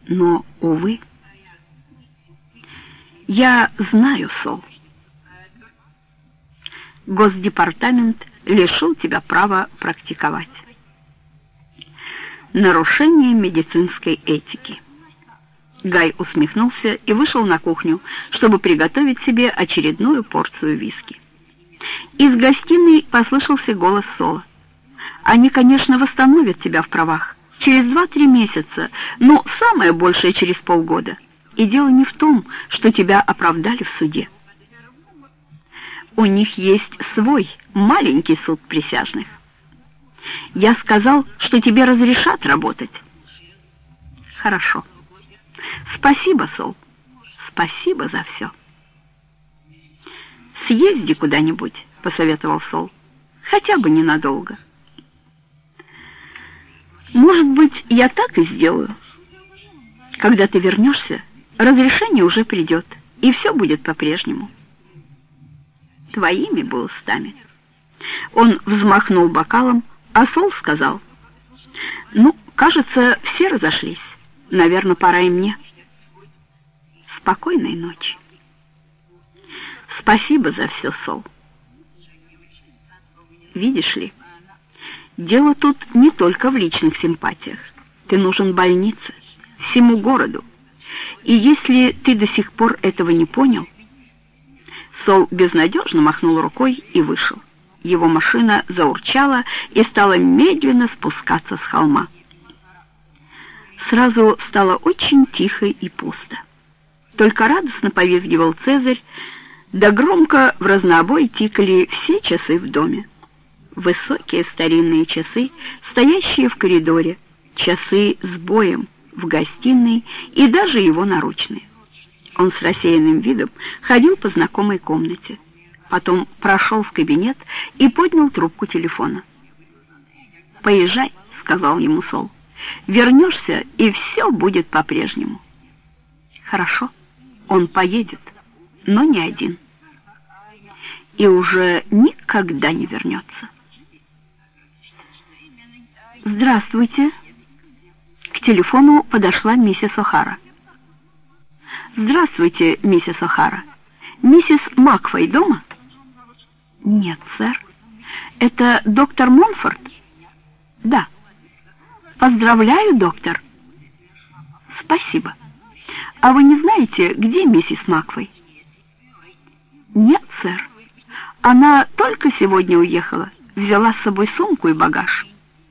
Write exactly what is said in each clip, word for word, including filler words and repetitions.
Но, увы, я знаю, Сол. Госдепартамент лишил тебя права практиковать. Нарушение медицинской этики. Гай усмехнулся и вышел на кухню, чтобы приготовить себе очередную порцию виски. Из гостиной послышался голос Сола. «Они, конечно, восстановят тебя в правах. Через два-три месяца, но самое большее через полгода. И дело не в том, что тебя оправдали в суде. У них есть свой маленький суд присяжных. Я сказал, что тебе разрешат работать». «Хорошо. Спасибо, Сол. Спасибо за все». «Съезди куда-нибудь», — посоветовал Сол. «Хотя бы ненадолго». «Может быть, я так и сделаю. Когда ты вернешься, разрешение уже придет, и все будет по-прежнему. Твоими бы устами». Он взмахнул бокалом, а Сол сказал: «Ну, кажется, все разошлись. Наверное, пора и мне. Спокойной ночи». «Спасибо за все, Сол. Видишь ли, дело тут не только в личных симпатиях. Ты нужен больнице, всему городу. И если ты до сих пор этого не понял...» Сол безнадежно махнул рукой и вышел. Его машина заурчала и стала медленно спускаться с холма. Сразу стало очень тихо и пусто. Только радостно повизгивал Цезарь, да громко в разнобой тикали все часы в доме. Высокие старинные часы, стоящие в коридоре, часы с боем в гостиной и даже его наручные. Он с рассеянным видом ходил по знакомой комнате. Потом прошел в кабинет и поднял трубку телефона. «Поезжай», — сказал ему Сол. «Вернешься, и все будет по-прежнему». «Хорошо, он поедет, но не один. И уже никогда не вернется». «Здравствуйте». К телефону подошла миссис О'Хара. «Здравствуйте, миссис О'Хара. Миссис Макфей дома?» «Нет, сэр. Это доктор Монфорд?» «Да». «Поздравляю, доктор». «Спасибо. А вы не знаете, где миссис Макфей?» «Нет, сэр. Она только сегодня уехала. Взяла с собой сумку и багаж».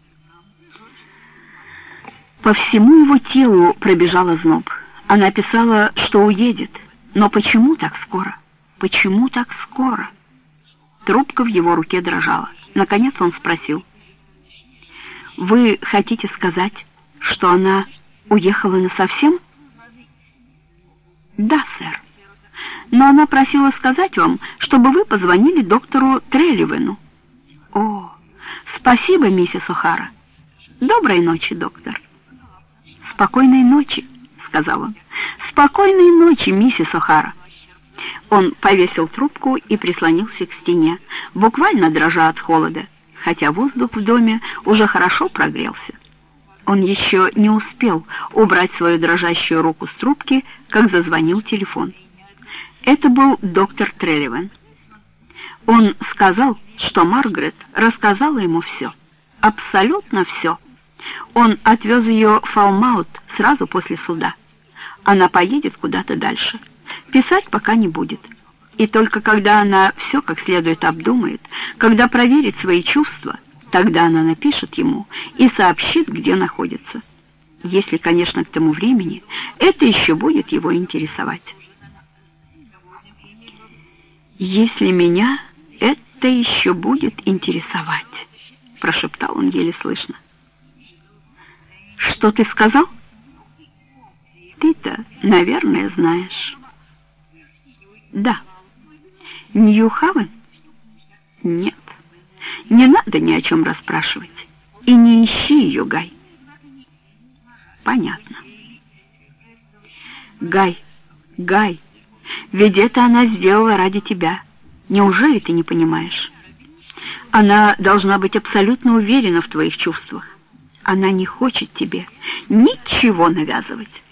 По всему его телу пробежал озноб. Она писала, что уедет. Но почему так скоро? Почему так скоро? Трубка в его руке дрожала. Наконец он спросил: «Вы хотите сказать, что она уехала насовсем?» «Да, сэр. Но она просила сказать вам, чтобы вы позвонили доктору Трелливену». «О, спасибо, миссис О'Хара. Доброй ночи, доктор». «Спокойной ночи», — сказал он. «Спокойной ночи, миссис О'Хара». Он повесил трубку и прислонился к стене, буквально дрожа от холода, хотя воздух в доме уже хорошо прогрелся. Он еще не успел убрать свою дрожащую руку с трубки, как зазвонил телефон. Это был доктор Трелливен. Он сказал, что Маргарет рассказала ему все, абсолютно все. Он отвез ее в Фалмаут сразу после суда. Она поедет куда-то дальше. Писать пока не будет. И только когда она все как следует обдумает, когда проверит свои чувства, тогда она напишет ему и сообщит, где находится. Если, конечно, к тому времени это еще будет его интересовать. «Если меня это еще будет интересовать», — прошептал он еле слышно. «Что ты сказал?» «Ты-то, наверное, знаешь». «Да». «Нью-Хавен?» «Нет. Не надо ни о чем расспрашивать. И не ищи ее, Гай». «Понятно». «Гай, Гай, ведь это она сделала ради тебя. Неужели ты не понимаешь? Она должна быть абсолютно уверена в твоих чувствах. Она не хочет тебе ничего навязывать».